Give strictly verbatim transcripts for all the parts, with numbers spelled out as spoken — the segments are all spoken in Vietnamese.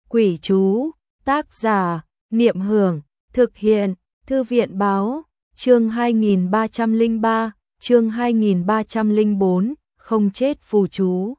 Quỷ chú, tác giả, Niệm Hưởng, thực hiện, Thư viện báo, chương hai nghìn ba trăm lẻ ba, chương hai nghìn ba trăm lẻ bốn, không chết phù chú.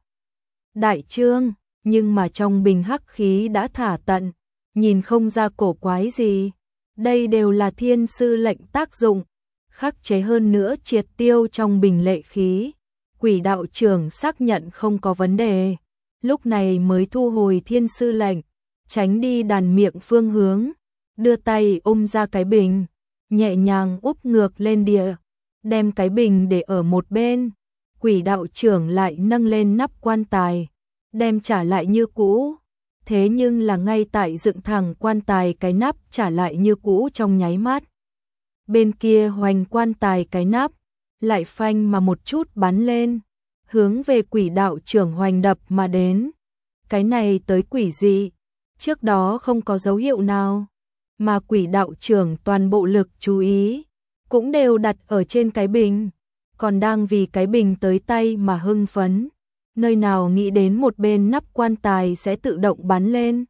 Đại chương, nhưng mà trong bình hắc khí đã thả tận, nhìn không ra cổ quái gì. Đây đều là thiên sư lệnh tác dụng, khắc chế hơn nữa triệt tiêu trong bình lệ khí. Quỷ đạo trưởng xác nhận không có vấn đề, lúc này mới thu hồi thiên sư lệnh, tránh đi đàn miệng phương hướng, đưa tay ôm ra cái bình, nhẹ nhàng úp ngược lên địa, đem cái bình để ở một bên. Quỷ đạo trưởng lại nâng lên nắp quan tài, đem trả lại như cũ. Thế nhưng là ngay tại dựng thẳng quan tài cái nắp trả lại như cũ trong nháy mắt. Bên kia hoành quan tài cái nắp, lại phanh mà một chút bắn lên, hướng về quỷ đạo trưởng hoành đập mà đến. Cái này tới quỷ dị, trước đó không có dấu hiệu nào, mà quỷ đạo trưởng toàn bộ lực chú ý, cũng đều đặt ở trên cái bình, còn đang vì cái bình tới tay mà hưng phấn. Nơi nào nghĩ đến một bên nắp quan tài sẽ tự động bắn lên.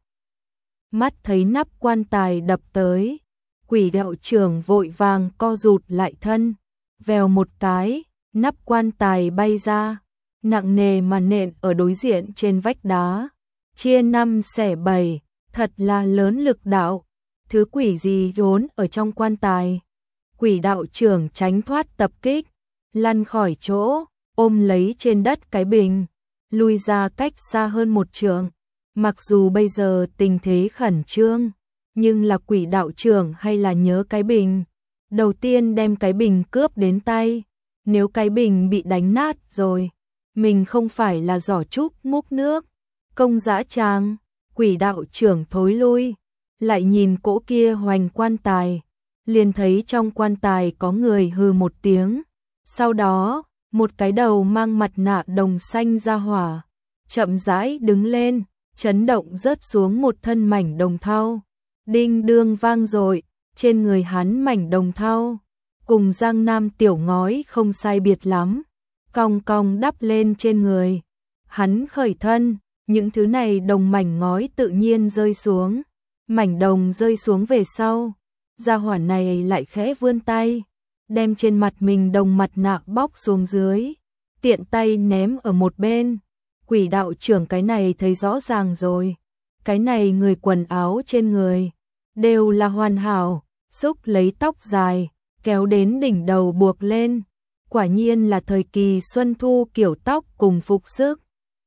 Mắt thấy nắp quan tài đập tới, quỷ đạo trưởng vội vàng co rụt lại thân, vèo một cái, nắp quan tài bay ra, nặng nề mà nện ở đối diện trên vách đá, chia năm xẻ bảy, thật là lớn lực đạo. Thứ quỷ gì rốn ở trong quan tài? Quỷ đạo trưởng tránh thoát tập kích, lăn khỏi chỗ, ôm lấy trên đất cái bình, lui ra cách xa hơn một trượng. Mặc dù bây giờ tình thế khẩn trương, nhưng là quỷ đạo trưởng hay là nhớ cái bình. Đầu tiên đem cái bình cướp đến tay, nếu cái bình bị đánh nát rồi, mình không phải là giỏ trúc múc nước, công dã tràng. Quỷ đạo trưởng thối lui, lại nhìn cỗ kia hoành quan tài, liền thấy trong quan tài có người hừ một tiếng. Sau đó, một cái đầu mang mặt nạ đồng xanh ra hỏa, chậm rãi đứng lên, chấn động rớt xuống một thân mảnh đồng thau. Đinh đương vang dội, trên người hắn mảnh đồng thau, cùng Giang Nam tiểu ngói không sai biệt lắm, cong cong đắp lên trên người. Hắn khởi thân, những thứ này đồng mảnh ngói tự nhiên rơi xuống, mảnh đồng rơi xuống về sau, gia hỏa này lại khẽ vươn tay, đem trên mặt mình đồng mặt nạ bóc xuống dưới, tiện tay ném ở một bên. Quỷ đạo trưởng cái này thấy rõ ràng rồi, cái này người quần áo trên người đều là hoàn hảo, xúc lấy tóc dài, kéo đến đỉnh đầu buộc lên, quả nhiên là thời kỳ xuân thu kiểu tóc cùng phục sức.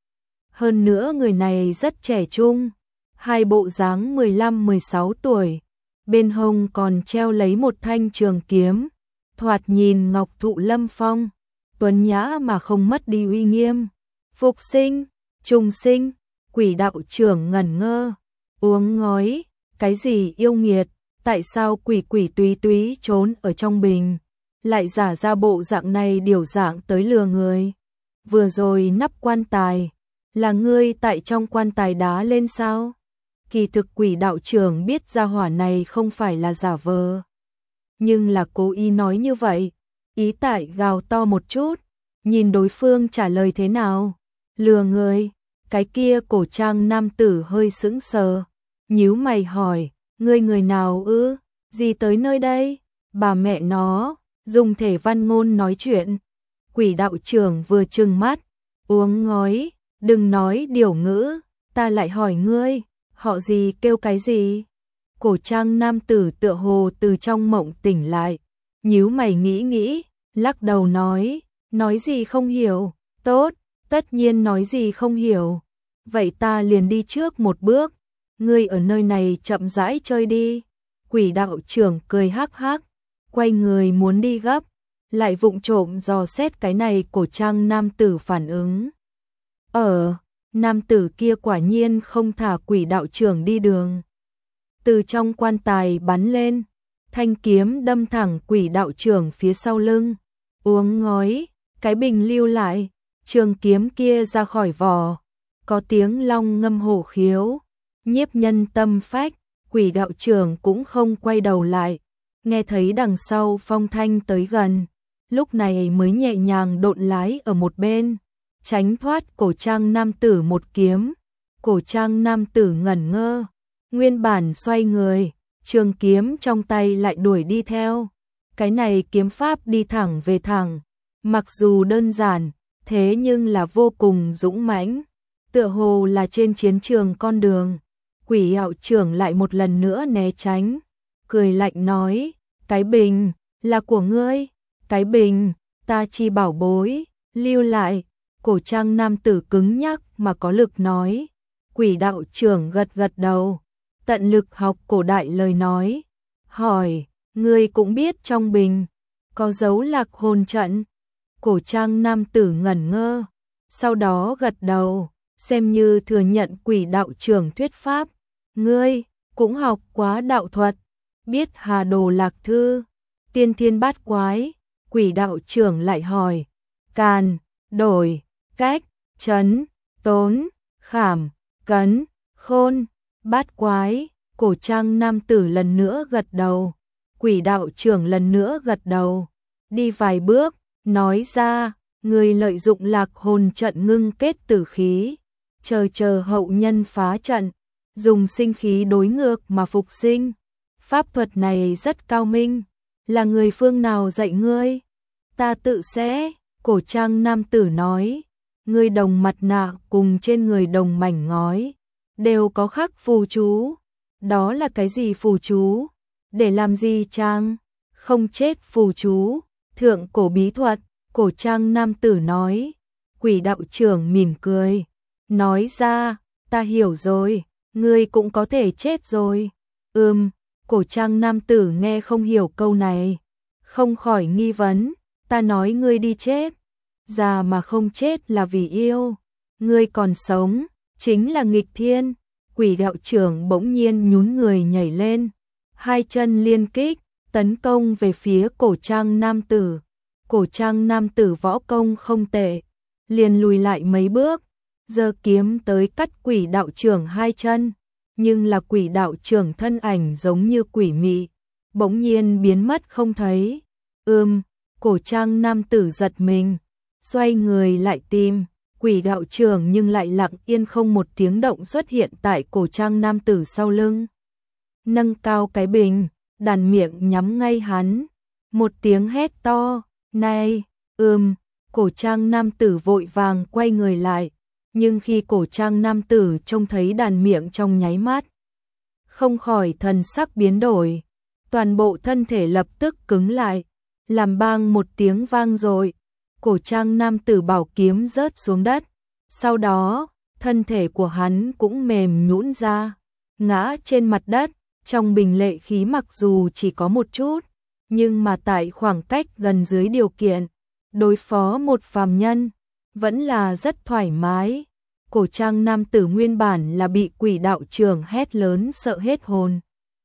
Hơn nữa người này rất trẻ trung, hai bộ dáng mười lăm mười sáu tuổi, bên hông còn treo lấy một thanh trường kiếm, thoạt nhìn ngọc thụ lâm phong, tuấn nhã mà không mất đi uy nghiêm. Phục sinh, trùng sinh, quỷ đạo trưởng ngẩn ngơ, uống ngói, cái gì yêu nghiệt, tại sao quỷ quỷ túy túy trốn ở trong bình, lại giả ra bộ dạng này điều dạng tới lừa người. Vừa rồi nắp quan tài, là ngươi tại trong quan tài đá lên sao? Kỳ thực quỷ đạo trưởng biết gia hỏa này không phải là giả vờ, nhưng là cố ý nói như vậy, ý tại gào to một chút, nhìn đối phương trả lời thế nào. Lừa người, cái kia cổ trang nam tử hơi sững sờ, nhíu mày hỏi, ngươi người nào ư, gì tới nơi đây? Bà mẹ nó, dùng thể văn ngôn nói chuyện. Quỷ đạo trưởng vừa trừng mắt, uống ngói, đừng nói điều ngữ, ta lại hỏi ngươi, họ gì kêu cái gì? Cổ trang nam tử tựa hồ từ trong mộng tỉnh lại, nhíu mày nghĩ nghĩ, lắc đầu nói, nói gì không hiểu. Tốt, tất nhiên nói gì không hiểu, vậy ta liền đi trước một bước, ngươi ở nơi này chậm rãi chơi đi. Quỷ đạo trưởng cười hắc hắc, quay người muốn đi gấp, lại vụng trộm dò xét cái này cổ trang nam tử phản ứng. Ở, nam tử kia quả nhiên không thả quỷ đạo trưởng đi đường. Từ trong quan tài bắn lên, thanh kiếm đâm thẳng quỷ đạo trưởng phía sau lưng. Uống ngói, cái bình lưu lại, trường kiếm kia ra khỏi vỏ, có tiếng long ngâm hổ khiếu, nhiếp nhân tâm phách. Quỷ đạo trưởng cũng không quay đầu lại, nghe thấy đằng sau phong thanh tới gần, lúc này mới nhẹ nhàng độn lái ở một bên, tránh thoát cổ trang nam tử một kiếm. Cổ trang nam tử ngẩn ngơ, nguyên bản xoay người, trường kiếm trong tay lại đuổi đi theo. Cái này kiếm pháp đi thẳng về thẳng, mặc dù đơn giản, thế nhưng là vô cùng dũng mãnh, tựa hồ là trên chiến trường con đường. Quỷ Đạo trưởng lại một lần nữa né tránh, cười lạnh nói, cái bình, là của ngươi, cái bình, ta chi bảo bối, lưu lại. Cổ trang nam tử cứng nhắc mà có lực nói. Quỷ Đạo trưởng gật gật đầu, tận lực học cổ đại lời nói, hỏi, ngươi cũng biết trong bình có dấu lạc hồn trận? Cổ trang nam tử ngẩn ngơ, sau đó gật đầu, xem như thừa nhận Quỷ Đạo trưởng thuyết pháp. Ngươi cũng học quá đạo thuật, biết Hà Đồ Lạc Thư, Tiên Thiên Bát Quái. Quỷ Đạo trưởng lại hỏi, càn, đổi, cách, trấn, tốn, khảm, cấn, khôn, bát quái. Cổ trang nam tử lần nữa gật đầu, Quỷ Đạo trưởng lần nữa gật đầu, đi vài bước, nói ra, người lợi dụng lạc hồn trận ngưng kết tử khí, chờ chờ hậu nhân phá trận, dùng sinh khí đối ngược mà phục sinh. Pháp thuật này rất cao minh, là người phương nào dạy ngươi? Ta tự sẽ. Cổ trang nam tử nói, ngươi đồng mặt nạ cùng trên người đồng mảnh ngói, đều có khắc phù chú. Đó là cái gì phù chú? Để làm gì trang? Không chết phù chú, thượng cổ bí thuật. Cổ trang nam tử nói. Quỷ Đạo trưởng mỉm cười, nói ra, ta hiểu rồi, ngươi cũng có thể chết rồi. Ừm. Cổ trang nam tử nghe không hiểu câu này, không khỏi nghi vấn, ta nói ngươi đi chết, già mà không chết là vì yêu, ngươi còn sống, chính là nghịch thiên. Quỷ Đạo trưởng bỗng nhiên nhún người nhảy lên, hai chân liên kích, tấn công về phía cổ trang nam tử. Cổ trang nam tử võ công không tệ, liền lùi lại mấy bước, giơ kiếm tới cắt Quỷ Đạo trưởng hai chân. Nhưng là Quỷ Đạo trưởng thân ảnh giống như quỷ mị, bỗng nhiên biến mất không thấy. Ừm. Cổ trang nam tử giật mình, xoay người lại tìm Quỷ Đạo trưởng, nhưng lại lặng yên không một tiếng động xuất hiện tại cổ trang nam tử sau lưng. Nâng cao cái bình, đàn miệng nhắm ngay hắn, một tiếng hét to, này. Ừm. Cổ trang nam tử vội vàng quay người lại, nhưng khi cổ trang nam tử trông thấy đàn miệng trong nháy mắt, không khỏi thần sắc biến đổi, toàn bộ thân thể lập tức cứng lại, làm bang một tiếng vang rồi, cổ trang nam tử bảo kiếm rớt xuống đất, sau đó, thân thể của hắn cũng mềm nhũn ra, ngã trên mặt đất. Trong bình lệ khí mặc dù chỉ có một chút, nhưng mà tại khoảng cách gần dưới điều kiện đối phó một phàm nhân, vẫn là rất thoải mái. Cổ trang nam tử nguyên bản là bị Quỷ Đạo trưởng hét lớn sợ hết hồn,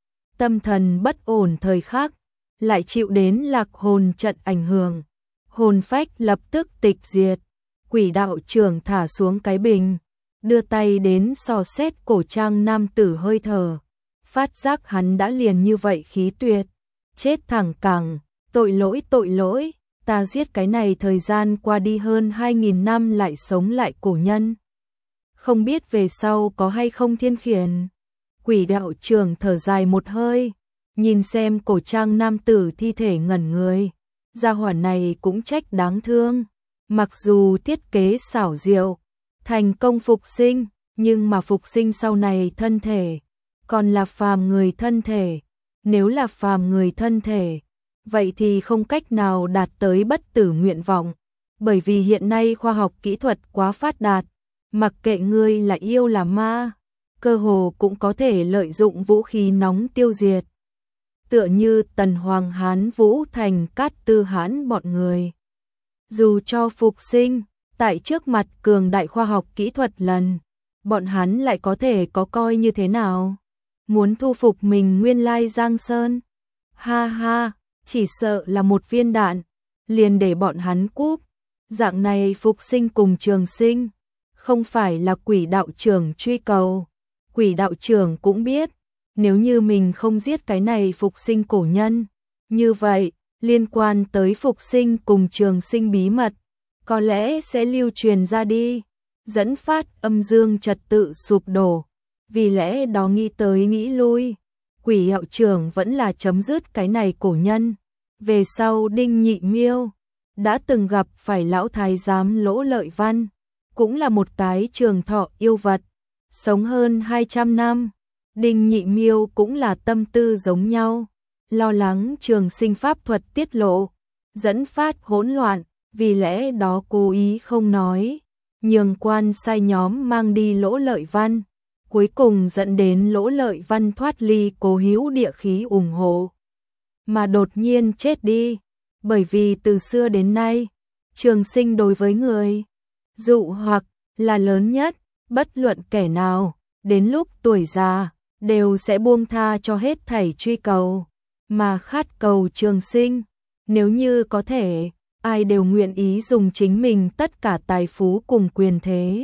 tâm thần bất ổn thời khắc, lại chịu đến lạc hồn trận ảnh hưởng, hồn phách lập tức tịch diệt. Quỷ Đạo trưởng thả xuống cái bình, đưa tay đến dò xét cổ trang nam tử hơi thở, phát giác hắn đã liền như vậy khí tuyệt, chết thẳng cẳng, tội lỗi tội lỗi, ta giết cái này thời gian qua đi hơn hai nghìn năm lại sống lại cổ nhân, không biết về sau có hay không thiên khiển. Quỷ Đạo trưởng thở dài một hơi, nhìn xem cổ trang nam tử thi thể ngẩn người, gia hỏa này cũng trách đáng thương, mặc dù thiết kế xảo diệu, thành công phục sinh, nhưng mà phục sinh sau này thân thể còn là phàm người thân thể, nếu là phàm người thân thể, vậy thì không cách nào đạt tới bất tử nguyện vọng, bởi vì hiện nay khoa học kỹ thuật quá phát đạt, mặc kệ ngươi là yêu là ma, cơ hồ cũng có thể lợi dụng vũ khí nóng tiêu diệt. Tựa như Tần Hoàng Hán Vũ Thành Cát Tư Hãn bọn người. Dù cho phục sinh, tại trước mặt cường đại khoa học kỹ thuật lần, bọn hắn lại có thể có coi như thế nào? Muốn thu phục mình nguyên lai Giang Sơn? Ha ha, chỉ sợ là một viên đạn, liền để bọn hắn cúp. Dạng này phục sinh cùng trường sinh, không phải là Quỷ Đạo trưởng truy cầu. Quỷ Đạo trưởng cũng biết, nếu như mình không giết cái này phục sinh cổ nhân, như vậy, liên quan tới phục sinh cùng trường sinh bí mật, có lẽ sẽ lưu truyền ra đi. dẫn phát âm dương trật tự sụp đổ, vì lẽ đó nghĩ tới nghĩ lui, Quỷ Đạo trưởng vẫn là chấm dứt cái này cổ nhân. Về sau Đinh Nhị Miêu đã từng gặp phải lão thái giám Lỗ Lợi Văn, cũng là một cái trường thọ yêu vật, sống hơn hai trăm năm. Đinh Nhị Miêu cũng là tâm tư giống nhau, lo lắng trường sinh pháp thuật tiết lộ, dẫn phát hỗn loạn, vì lẽ đó cố ý không nói, nhường quan sai nhóm mang đi Lỗ Lợi Văn, cuối cùng dẫn đến Lỗ Lợi Văn thoát ly Cố Hữu địa khí ủng hộ, mà đột nhiên chết đi, bởi vì từ xưa đến nay, trường sinh đối với người dụ hoặc là lớn nhất, bất luận kẻ nào, đến lúc tuổi già, đều sẽ buông tha cho hết thảy truy cầu, mà khát cầu trường sinh, nếu như có thể, ai đều nguyện ý dùng chính mình tất cả tài phú cùng quyền thế,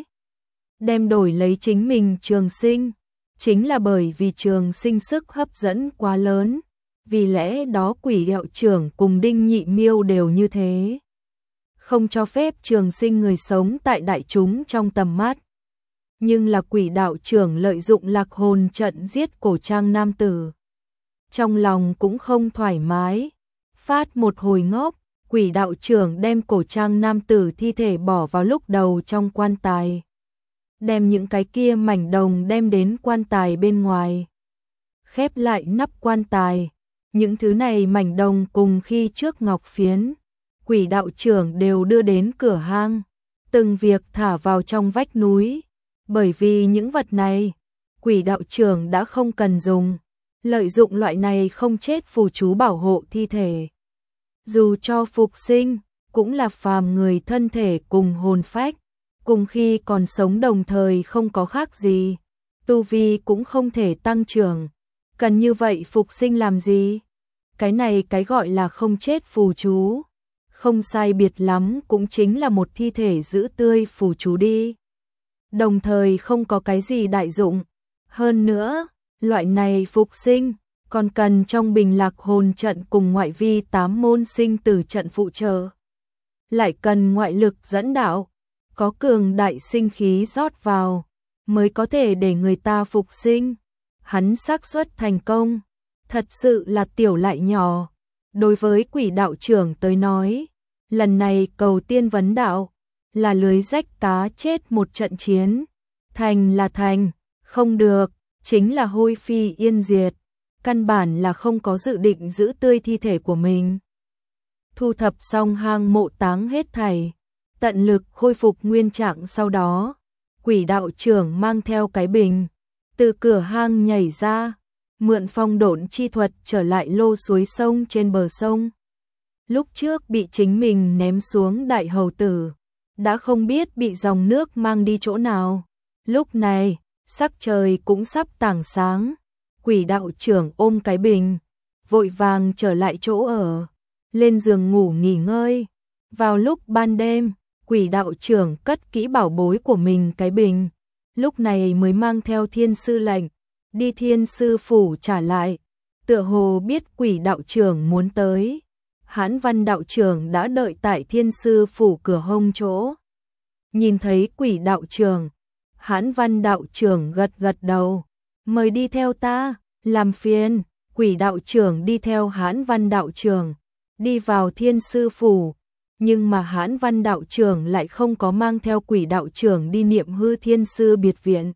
đem đổi lấy chính mình trường sinh, chính là bởi vì trường sinh sức hấp dẫn quá lớn, vì lẽ đó Quỷ Đạo trưởng cùng Đinh Nhị Miêu đều như thế. Không cho phép trường sinh người sống tại đại chúng trong tầm mắt. Nhưng là Quỷ Đạo trưởng lợi dụng lạc hồn trận giết cổ trang nam tử. Trong lòng cũng không thoải mái. Phát một hồi ngốc, Quỷ Đạo trưởng đem cổ trang nam tử thi thể bỏ vào lúc đầu trong quan tài. Đem những cái kia mảnh đồng đem đến quan tài bên ngoài. Khép lại nắp quan tài. Những thứ này mảnh đồng cùng khi trước ngọc phiến. Quỷ Đạo trưởng đều đưa đến cửa hang. Từng việc thả vào trong vách núi. Bởi vì những vật này, Quỷ Đạo trưởng đã không cần dùng. Lợi dụng loại này không chết phù chú bảo hộ thi thể. Dù cho phục sinh, cũng là phàm người thân thể cùng hồn phách, cùng khi còn sống đồng thời không có khác gì, tu vi cũng không thể tăng trưởng, cần như vậy phục sinh làm gì? Cái này cái gọi là không chết phù chú, không sai biệt lắm cũng chính là một thi thể giữ tươi phù chú đi. Đồng thời không có cái gì đại dụng, hơn nữa, loại này phục sinh còn cần trong bình lạc hồn trận cùng ngoại vi tám môn sinh tử trận phụ trợ. Lại cần ngoại lực dẫn đạo, có cường đại sinh khí rót vào, mới có thể để người ta phục sinh. Hắn xác suất thành công, thật sự là tiểu lại nhỏ. Đối với Quỷ Đạo trưởng tới nói, lần này cầu tiên vấn đạo, là lưới rách cá chết một trận chiến. Thành là thành, không được, chính là hôi phi yên diệt. Căn bản là không có dự định giữ tươi thi thể của mình. Thu thập xong hang mộ táng hết thảy, tận lực khôi phục nguyên trạng sau đó, Quỷ Đạo trưởng mang theo cái bình, từ cửa hang nhảy ra, mượn phong độn chi thuật trở lại lô suối sông trên bờ sông. Lúc trước bị chính mình ném xuống đại hầu tử, đã không biết bị dòng nước mang đi chỗ nào. Lúc này, sắc trời cũng sắp tảng sáng. Quỷ Đạo trưởng ôm cái bình, vội vàng trở lại chỗ ở, lên giường ngủ nghỉ ngơi. Vào lúc ban đêm, Quỷ Đạo trưởng cất kỹ bảo bối của mình cái bình, lúc này mới mang theo thiên sư lệnh, đi thiên sư phủ trả lại. Tựa hồ biết Quỷ Đạo trưởng muốn tới, Hãn Văn đạo trưởng đã đợi tại thiên sư phủ cửa hông chỗ. Nhìn thấy Quỷ Đạo trưởng, Hãn Văn đạo trưởng gật gật đầu. Mời đi theo ta, làm phiền. Quỷ Đạo trưởng đi theo Hãn Văn đạo trưởng, đi vào thiên sư phủ, nhưng mà Hãn Văn đạo trưởng lại không có mang theo Quỷ Đạo trưởng đi Niệm Hư thiên sư biệt viện,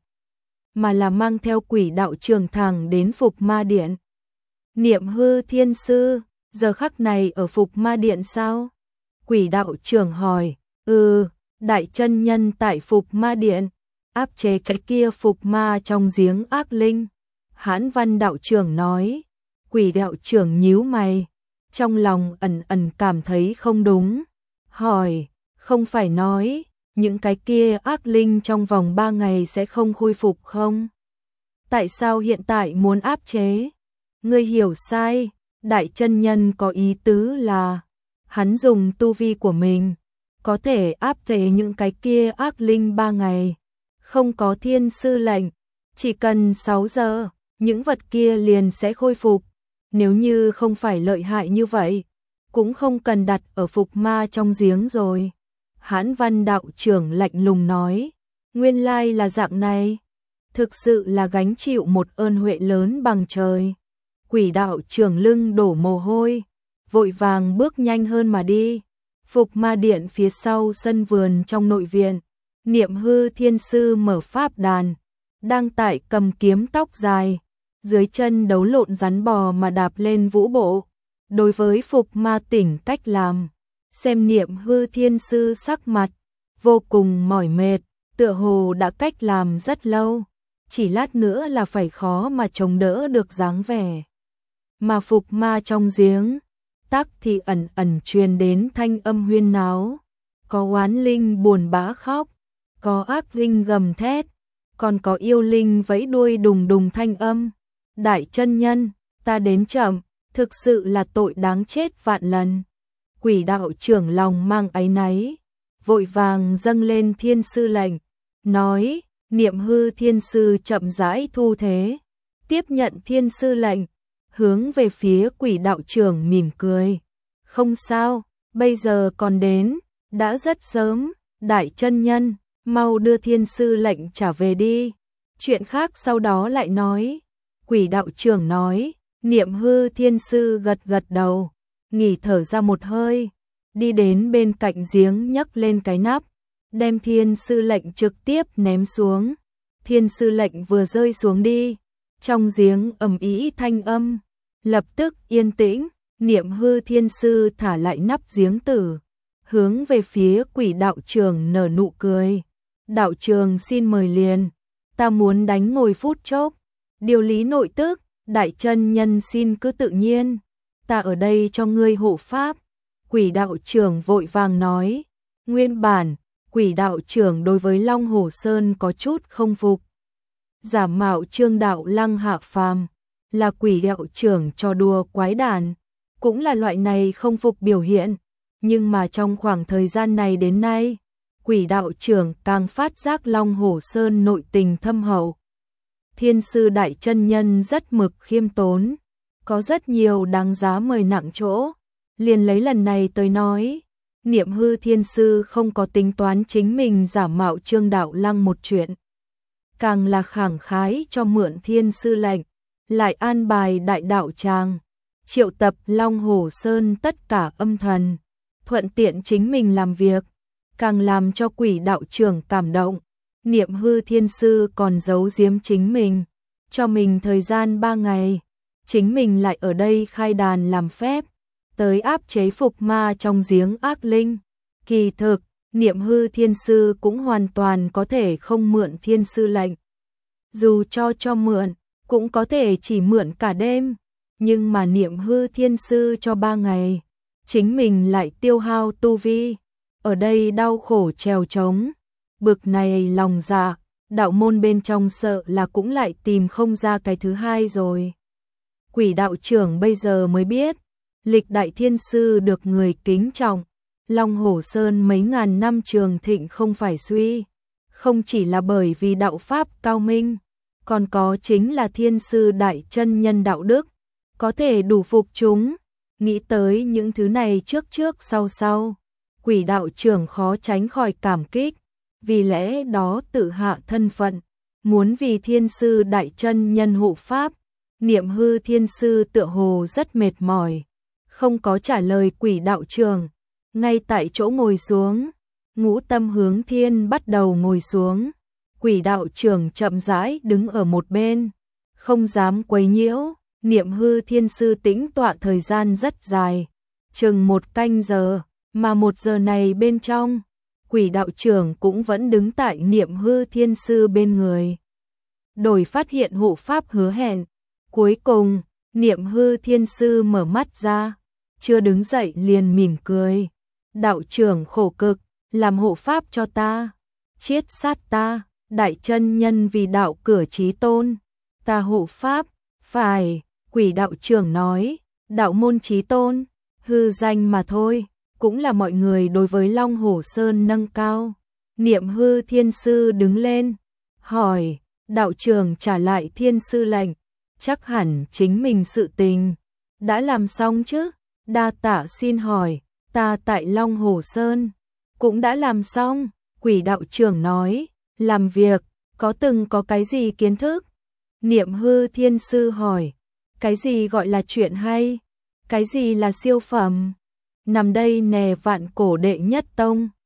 mà là mang theo Quỷ Đạo trưởng thẳng đến Phục Ma điện. Niệm Hư thiên sư, giờ khắc này ở Phục Ma điện sao? Quỷ Đạo trưởng hỏi. Ừ, đại chân nhân tại Phục Ma điện, áp chế cái kia phục ma trong giếng ác linh. Hãn Văn đạo trưởng nói. Quỷ Đạo trưởng nhíu mày, trong lòng ẩn ẩn cảm thấy không đúng. Hỏi, không phải nói, những cái kia ác linh trong vòng ba ngày sẽ không khôi phục không? Tại sao hiện tại muốn áp chế? Ngươi hiểu sai, đại chân nhân có ý tứ là, hắn dùng tu vi của mình, có thể áp chế những cái kia ác linh ba ngày. Không có thiên sư lệnh, chỉ cần sáu giờ, những vật kia liền sẽ khôi phục. Nếu như không phải lợi hại như vậy, cũng không cần đặt ở phục ma trong giếng rồi. Hãn Văn đạo trưởng lạnh lùng nói. Nguyên lai là dạng này, thực sự là gánh chịu một ơn huệ lớn bằng trời. Quỷ đạo trưởng lưng đổ mồ hôi, vội vàng bước nhanh hơn mà đi. Phục Ma Điện phía sau sân vườn trong nội viện, Niệm Hư Thiên Sư mở pháp đàn, đang tại cầm kiếm tóc dài, dưới chân đấu lộn rắn bò mà đạp lên vũ bộ. Đối với Phục Ma Tỉnh cách làm, xem Niệm Hư Thiên Sư sắc mặt vô cùng mỏi mệt, tựa hồ đã cách làm rất lâu, chỉ lát nữa là phải khó mà chống đỡ được dáng vẻ. Mà Phục Ma trong giếng, tắc thì ẩn ẩn truyền đến thanh âm huyên náo, có oán linh buồn bã khóc, có ác linh gầm thét, còn có yêu linh vẫy đuôi đùng đùng thanh âm. Đại chân nhân, ta đến chậm, thực sự là tội đáng chết vạn lần. Quỷ đạo trưởng lòng mang áy náy, vội vàng dâng lên thiên sư lệnh, nói, Niệm Hư Thiên Sư chậm rãi thu thế, tiếp nhận thiên sư lệnh, hướng về phía quỷ đạo trưởng mỉm cười. Không sao, bây giờ còn đến, đã rất sớm, đại chân nhân, mau đưa thiên sư lệnh trả về đi. Chuyện khác sau đó lại nói. Quỷ đạo trưởng nói, Niệm Hư Thiên Sư gật gật đầu, nghỉ thở ra một hơi, đi đến bên cạnh giếng nhấc lên cái nắp, đem thiên sư lệnh trực tiếp ném xuống. Thiên sư lệnh vừa rơi xuống đi, trong giếng ầm ĩ thanh âm, lập tức yên tĩnh. Niệm Hư Thiên Sư thả lại nắp giếng tử, hướng về phía quỷ đạo trưởng nở nụ cười. Đạo trưởng xin mời liền, ta muốn đánh ngồi phút chốc. Điều lý nội tức, đại chân nhân xin cứ tự nhiên, ta ở đây cho ngươi hộ pháp. Quỷ đạo trưởng vội vàng nói. Nguyên bản, quỷ đạo trưởng đối với Long Hổ Sơn có chút không phục. Giả mạo Trương đạo lăng hạ phàm, là quỷ đạo trưởng trò đùa quái đản, cũng là loại này không phục biểu hiện. Nhưng mà trong khoảng thời gian này đến nay, quỷ đạo trưởng càng phát giác Long Hổ Sơn nội tình thâm hậu. Thiên sư đại chân nhân rất mực khiêm tốn, có rất nhiều đáng giá mời nặng chỗ. Liền lấy lần này tới nói, Niệm Hư Thiên Sư không có tính toán chính mình giả mạo Trương đạo lăng một chuyện, càng là khẳng khái cho mượn thiên sư lệnh, lại an bài đại đạo tràng, triệu tập Long Hổ Sơn tất cả âm thần, thuận tiện chính mình làm việc, càng làm cho quỷ đạo trưởng cảm động. Niệm Hư Thiên Sư còn giấu giếm chính mình, cho mình thời gian ba ngày, chính mình lại ở đây khai đàn làm phép, tới áp chế Phục Ma trong giếng ác linh. Kỳ thực, Niệm Hư Thiên Sư cũng hoàn toàn có thể không mượn thiên sư lệnh. Dù cho cho mượn, cũng có thể chỉ mượn cả đêm, nhưng mà Niệm Hư Thiên Sư cho ba ngày, chính mình lại tiêu hao tu vi, ở đây đau khổ trèo trống. Bực này lòng dạ, đạo môn bên trong sợ là cũng lại tìm không ra cái thứ hai rồi. Quỷ đạo trưởng bây giờ mới biết, lịch đại thiên sư được người kính trọng, Long Hổ Sơn mấy ngàn năm trường thịnh không phải suy, không chỉ là bởi vì đạo pháp cao minh, còn có chính là thiên sư đại chân nhân đạo đức, có thể đủ phục chúng. Nghĩ tới những thứ này trước trước sau sau, quỷ đạo trưởng khó tránh khỏi cảm kích. Vì lẽ đó tự hạ thân phận, muốn vì thiên sư đại chân nhân hộ pháp. Niệm Hư Thiên Sư tựa hồ rất mệt mỏi, không có trả lời quỷ đạo trưởng, ngay tại chỗ ngồi xuống. Ngũ Tâm Hướng Thiên bắt đầu ngồi xuống, quỷ đạo trưởng chậm rãi đứng ở một bên, không dám quấy nhiễu. Niệm Hư Thiên Sư tĩnh tọa thời gian rất dài, chừng một canh giờ, mà một giờ này bên trong, quỷ đạo trưởng cũng vẫn đứng tại Niệm Hư Thiên Sư bên người. Đổi phát hiện hộ pháp hứa hẹn. Cuối cùng, Niệm Hư Thiên Sư mở mắt ra, chưa đứng dậy liền mỉm cười. Đạo trưởng khổ cực, làm hộ pháp cho ta, chiết sát ta, đại chân nhân vì đạo cửa chí tôn, ta hộ pháp. Phải, quỷ đạo trưởng nói, đạo môn chí tôn, hư danh mà thôi, cũng là mọi người đối với Long Hổ Sơn nâng cao. Niệm Hư Thiên Sư đứng lên, hỏi, đạo trưởng trả lại thiên sư lệnh, chắc hẳn chính mình sự tình đã làm xong chứ? Đa tạ xin hỏi, ta tại Long Hổ Sơn cũng đã làm xong. Quỷ đạo trưởng nói, làm việc, có từng có cái gì kiến thức? Niệm hư thiên sư hỏi, cái gì gọi là chuyện hay? Cái gì là siêu phẩm? Nằm đây nè vạn cổ đệ nhất tông.